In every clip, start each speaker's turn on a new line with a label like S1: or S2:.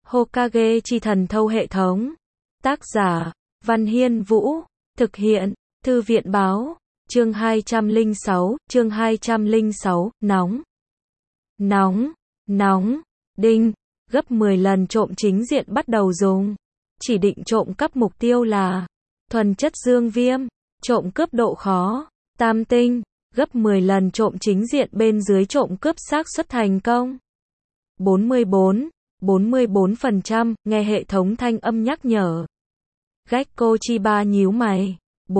S1: Hokage chi thần thâu hệ thống. Tác giả, Văn Hiên Vũ. Thực hiện, Thư viện Báo. Chương 206, nóng. Nóng, nóng, đinh, gấp 10 lần trộm chính diện bắt đầu dùng. Chỉ định trộm cắp mục tiêu là thuần chất dương viêm, trộm cướp độ khó, tam tinh, gấp 10 lần trộm chính diện bên dưới trộm cướp xác suất thành công. 44%, nghe hệ thống thanh âm nhắc nhở. Gekko Chiba nhíu mày,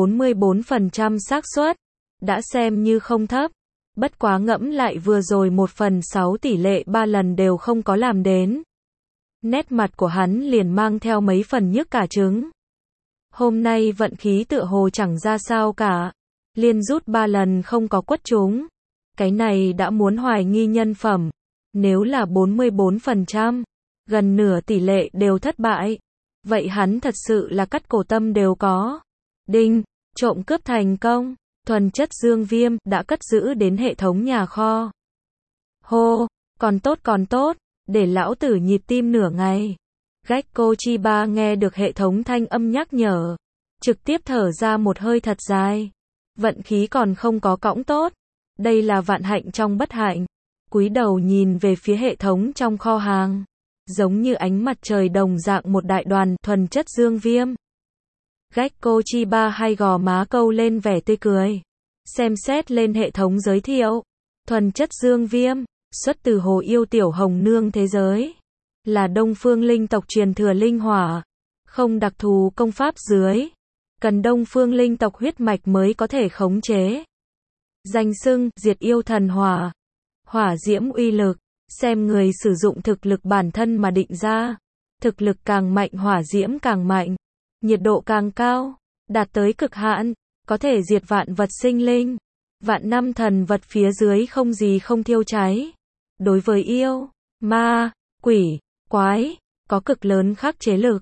S1: 44% xác suất, đã xem như không thấp. Bất quá ngẫm lại vừa rồi 1/6 tỷ lệ 3 lần đều không có làm đến. Nét mặt của hắn liền mang theo mấy phần nhức cả trứng. Hôm nay vận khí tựa hồ chẳng ra sao cả. Liên rút 3 lần không có quất trúng. Cái này đã muốn hoài nghi nhân phẩm. Nếu là 44%, gần nửa tỷ lệ đều thất bại. Vậy hắn thật sự là cắt cổ tâm đều có. Đinh, trộm cướp thành công. Thuần chất dương viêm đã cất giữ đến hệ thống nhà kho. Hô, còn tốt, để lão tử nhịp tim nửa ngày. Gekko Chiba nghe được hệ thống thanh âm nhắc nhở, trực tiếp thở ra một hơi thật dài. Vận khí còn không có cõng tốt, đây là vạn hạnh trong bất hạnh. Cúi đầu nhìn về phía hệ thống trong kho hàng, giống như ánh mặt trời đồng dạng một đại đoàn thuần chất dương viêm. Gekko Chiba hai gò má câu lên vẻ tươi cười, xem xét lên hệ thống giới thiệu. Thuần chất dương viêm, xuất từ Hồ Yêu Tiểu Hồng Nương thế giới, là Đông Phương linh tộc truyền thừa linh hỏa, không đặc thù công pháp dưới, cần Đông Phương linh tộc huyết mạch mới có thể khống chế. Danh xưng, diệt yêu thần hỏa, hỏa diễm uy lực, xem người sử dụng thực lực bản thân mà định ra. Thực lực càng mạnh hỏa diễm càng mạnh, nhiệt độ càng cao, đạt tới cực hạn, có thể diệt vạn vật sinh linh. Vạn năm thần vật phía dưới không gì không thiêu cháy. Đối với yêu, ma, quỷ, quái, có cực lớn khắc chế lực.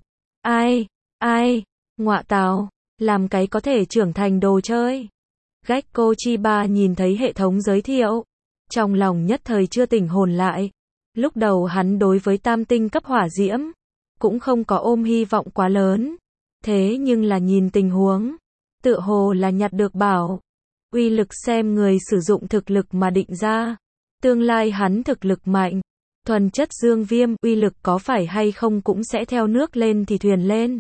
S1: Ai, ngọa tào, làm cái có thể trưởng thành đồ chơi. Gekko Chiba nhìn thấy hệ thống giới thiệu, trong lòng nhất thời chưa tỉnh hồn lại. Lúc đầu hắn đối với tam tinh cấp hỏa diễm, cũng không có ôm hy vọng quá lớn. Thế nhưng là nhìn tình huống, tựa hồ là nhặt được bảo. Uy lực xem người sử dụng thực lực mà định ra. Tương lai hắn thực lực mạnh, thuần chất dương viêm, uy lực có phải hay không cũng sẽ theo nước lên thì thuyền lên.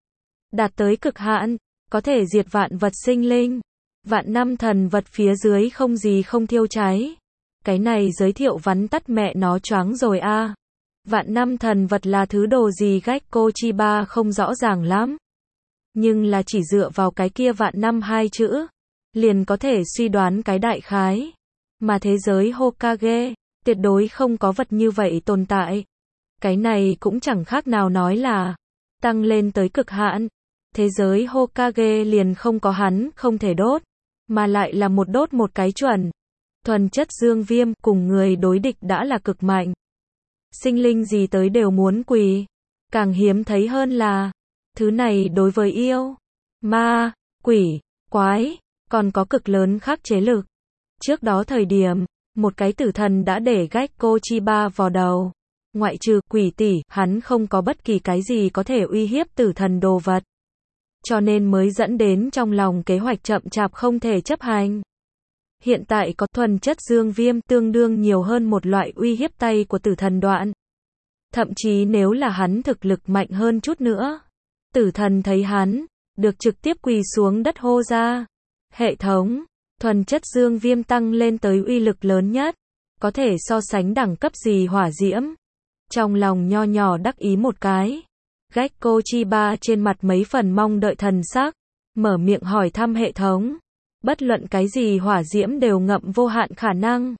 S1: Đạt tới cực hạn, có thể diệt vạn vật sinh linh. Vạn năm thần vật phía dưới không gì không thiêu cháy. Cái này giới thiệu vắn tắt mẹ nó choáng rồi a. Vạn năm thần vật là thứ đồ gì Gekko Chiba không rõ ràng lắm. Nhưng là chỉ dựa vào cái kia vạn năm hai chữ, liền có thể suy đoán cái đại khái. Mà thế giới Hokage, tuyệt đối không có vật như vậy tồn tại. Cái này cũng chẳng khác nào nói là tăng lên tới cực hạn. Thế giới Hokage liền không có hắn không thể đốt, mà lại là một đốt một cái chuẩn. Thuần chất dương viêm cùng người đối địch đã là cực mạnh. Sinh linh gì tới đều muốn quỳ. Càng hiếm thấy hơn là thứ này đối với yêu, ma, quỷ, quái, còn có cực lớn khắc chế lực. Trước đó thời điểm, một cái tử thần đã để Gekko Chiba vào đầu. Ngoại trừ quỷ tỷ, hắn không có bất kỳ cái gì có thể uy hiếp tử thần đồ vật. Cho nên mới dẫn đến trong lòng kế hoạch chậm chạp không thể chấp hành. Hiện tại có thuần chất dương viêm tương đương nhiều hơn một loại uy hiếp tay của tử thần đoạn. Thậm chí nếu là hắn thực lực mạnh hơn chút nữa, tử thần thấy hắn, được trực tiếp quỳ xuống đất hô ra. Hệ thống, thuần chất dương viêm tăng lên tới uy lực lớn nhất, có thể so sánh đẳng cấp gì hỏa diễm. Trong lòng nho nhỏ đắc ý một cái, Gekko Chiba trên mặt mấy phần mong đợi thần sắc, mở miệng hỏi thăm hệ thống. Bất luận cái gì hỏa diễm đều ngậm vô hạn khả năng.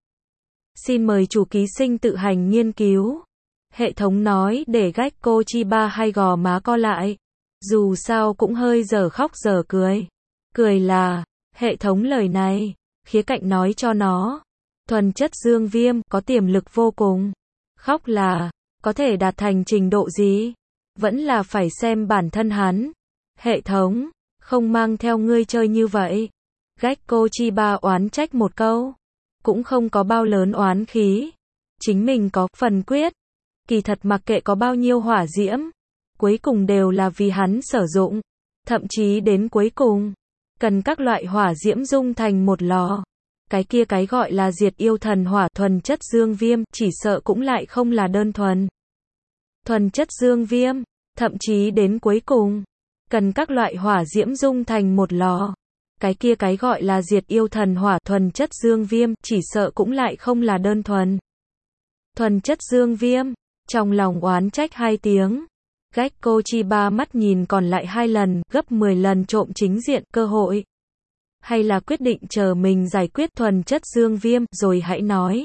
S1: Xin mời chủ ký sinh tự hành nghiên cứu. Hệ thống nói để Gekko Chiba hai gò má co lại. Dù sao cũng hơi dở khóc dở cười. Cười là, hệ thống lời này, khía cạnh nói cho nó. Thuần chất dương viêm, có tiềm lực vô cùng. Khóc là, có thể đạt thành trình độ gì? Vẫn là phải xem bản thân hắn. Hệ thống, không mang theo ngươi chơi như vậy. Gekko Chiba oán trách một câu. Cũng không có bao lớn oán khí. Chính mình có phần quyết. Kỳ thật mặc kệ có bao nhiêu hỏa diễm, cuối cùng đều là vì hắn sử dụng. Thậm chí đến cuối cùng, cần các loại hỏa diễm dung thành một lò. Cái kia cái gọi là diệt yêu thần hỏa thuần chất dương viêm, chỉ sợ cũng lại không là đơn thuần chất dương viêm, thậm chí đến cuối cùng, cần các loại hỏa diễm dung thành một lò. Cái kia cái gọi là diệt yêu thần hỏa thuần chất dương viêm, chỉ sợ cũng lại không là đơn thuần chất dương viêm. Trong lòng oán trách 2 tiếng, Gekko Chiba mắt nhìn còn lại 2 lần, gấp 10 lần trộm chính diện cơ hội. Hay là quyết định chờ mình giải quyết thuần chất dương viêm, rồi hãy nói.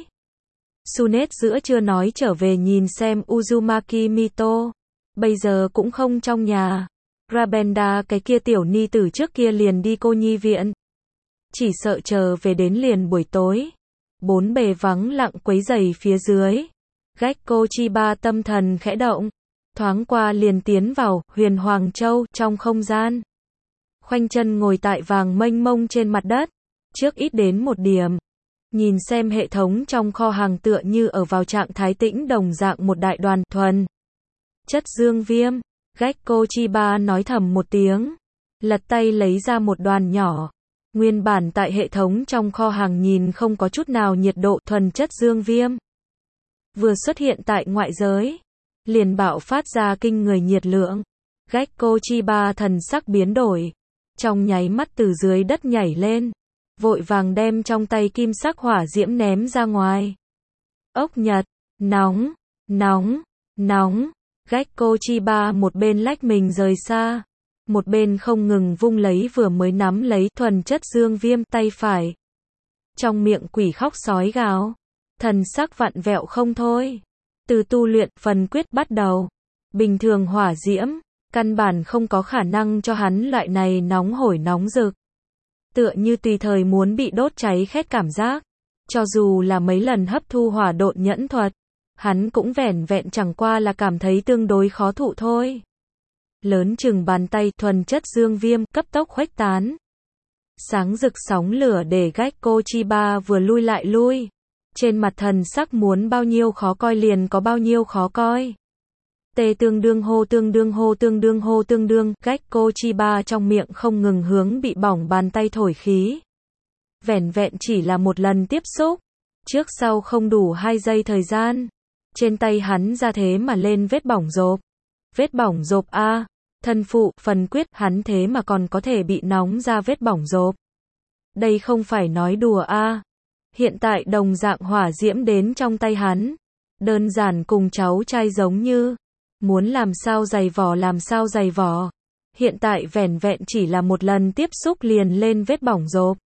S1: Sunet giữa trưa nói trở về nhìn xem Uzumaki Mito. Bây giờ cũng không trong nhà. Rabenda cái kia tiểu ni tử trước kia liền đi cô nhi viện. Chỉ sợ chờ về đến liền buổi tối. 4 bề vắng lặng quấy rầy phía dưới. Gekko Chiba tâm thần khẽ động. Thoáng qua liền tiến vào Huyền Hoàng Châu trong không gian. Khoanh chân ngồi tại vàng mênh mông trên mặt đất. Trước ít đến một điểm. Nhìn xem hệ thống trong kho hàng tựa như ở vào trạng thái tĩnh đồng dạng một đại đoàn thuần chất dương viêm. Gekko Chiba nói thầm một tiếng. Lật tay lấy ra một đoàn nhỏ. Nguyên bản tại hệ thống trong kho hàng nhìn không có chút nào nhiệt độ thuần chất dương viêm. Vừa xuất hiện tại ngoại giới. Liền bạo phát ra kinh người nhiệt lượng. Gekko Chiba thần sắc biến đổi. Trong nháy mắt từ dưới đất nhảy lên. Vội vàng đem trong tay kim sắc hỏa diễm ném ra ngoài. Ốc nhật, nóng, nóng, nóng. Gekko Chiba một bên lách mình rời xa. Một bên không ngừng vung lấy vừa mới nắm lấy thuần chất dương viêm tay phải. Trong miệng quỷ khóc sói gào. Thần sắc vặn vẹo không thôi. Từ tu luyện phần quyết bắt đầu. Bình thường hỏa diễm, căn bản không có khả năng cho hắn loại này nóng hổi nóng rực. Tựa như tùy thời muốn bị đốt cháy khét cảm giác. Cho dù là mấy lần hấp thu hỏa độn nhẫn thuật, hắn cũng vẻn vẹn chẳng qua là cảm thấy tương đối khó thụ thôi. Lớn chừng bàn tay thuần chất dương viêm cấp tốc khuếch tán. Sáng rực sóng lửa để Gekko Chiba vừa lui lại lui. Trên mặt thần sắc muốn bao nhiêu khó coi liền có bao nhiêu khó coi. Tê tương đương hô tương đương hô tương đương hô tương đương, Gekko Chiba trong miệng không ngừng hướng bị bỏng bàn tay thổi khí. Vẻn vẹn chỉ là một lần tiếp xúc. Trước sau không đủ 2 giây thời gian. Trên tay hắn ra thế mà lên vết bỏng rộp. Vết bỏng rộp a, thân phụ, phần quyết, hắn thế mà còn có thể bị nóng ra vết bỏng rộp. Đây không phải nói đùa a. Hiện tại đồng dạng hỏa diễm đến trong tay hắn. Đơn giản cùng cháu trai giống như. Muốn làm sao dày vỏ làm sao dày vỏ. Hiện tại vẻn vẹn chỉ là một lần tiếp xúc liền lên vết bỏng rộp.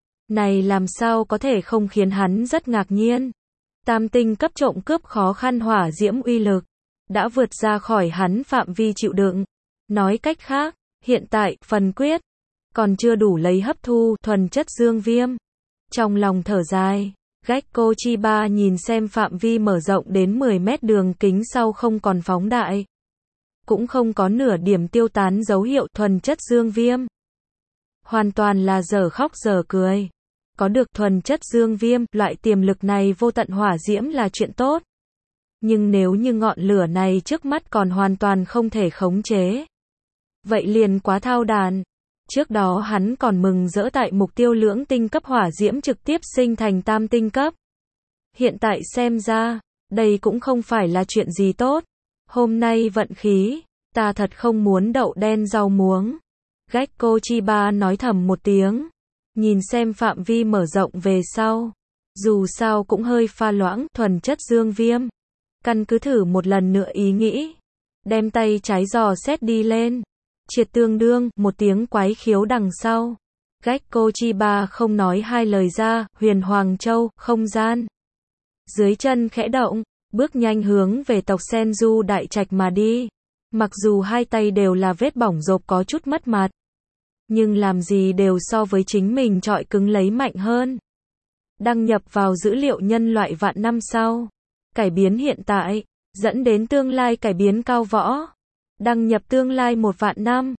S1: Này làm sao có thể không khiến hắn rất ngạc nhiên. Tam tinh cấp trộm cướp khó khăn hỏa diễm uy lực. Đã vượt ra khỏi hắn phạm vi chịu đựng. Nói cách khác, hiện tại, phần quyết. Còn chưa đủ lấy hấp thu thuần chất dương viêm. Trong lòng thở dài. Gekko Chiba nhìn xem phạm vi mở rộng đến 10 mét đường kính sau không còn phóng đại. Cũng không có nửa điểm tiêu tán dấu hiệu thuần chất dương viêm. Hoàn toàn là dở khóc dở cười. Có được thuần chất dương viêm, loại tiềm lực này vô tận hỏa diễm là chuyện tốt. Nhưng nếu như ngọn lửa này trước mắt còn hoàn toàn không thể khống chế. Vậy liền quá thao đàn. Trước đó hắn còn mừng rỡ tại mục tiêu lưỡng tinh cấp hỏa diễm trực tiếp sinh thành tam tinh cấp. Hiện tại xem ra, đây cũng không phải là chuyện gì tốt. Hôm nay vận khí, ta thật không muốn đậu đen rau muống. Gekko Chiba nói thầm một tiếng. Nhìn xem phạm vi mở rộng về sau. Dù sao cũng hơi pha loãng thuần chất dương viêm. Căn cứ thử một lần nữa ý nghĩ. Đem tay trái dò xét đi lên. Triệt tương đương, một tiếng quái khiếu đằng sau. Gekko Chiba không nói 2 lời ra, Huyền Hoàng Châu, không gian. Dưới chân khẽ động, bước nhanh hướng về tộc Senju đại trạch mà đi. Mặc dù 2 tay đều là vết bỏng rộp có chút mất mặt. Nhưng làm gì đều so với chính mình trọi cứng lấy mạnh hơn. Đăng nhập vào dữ liệu nhân loại vạn năm sau. Cải biến hiện tại, dẫn đến tương lai cải biến cao võ. Đăng nhập tương lai 1 vạn năm.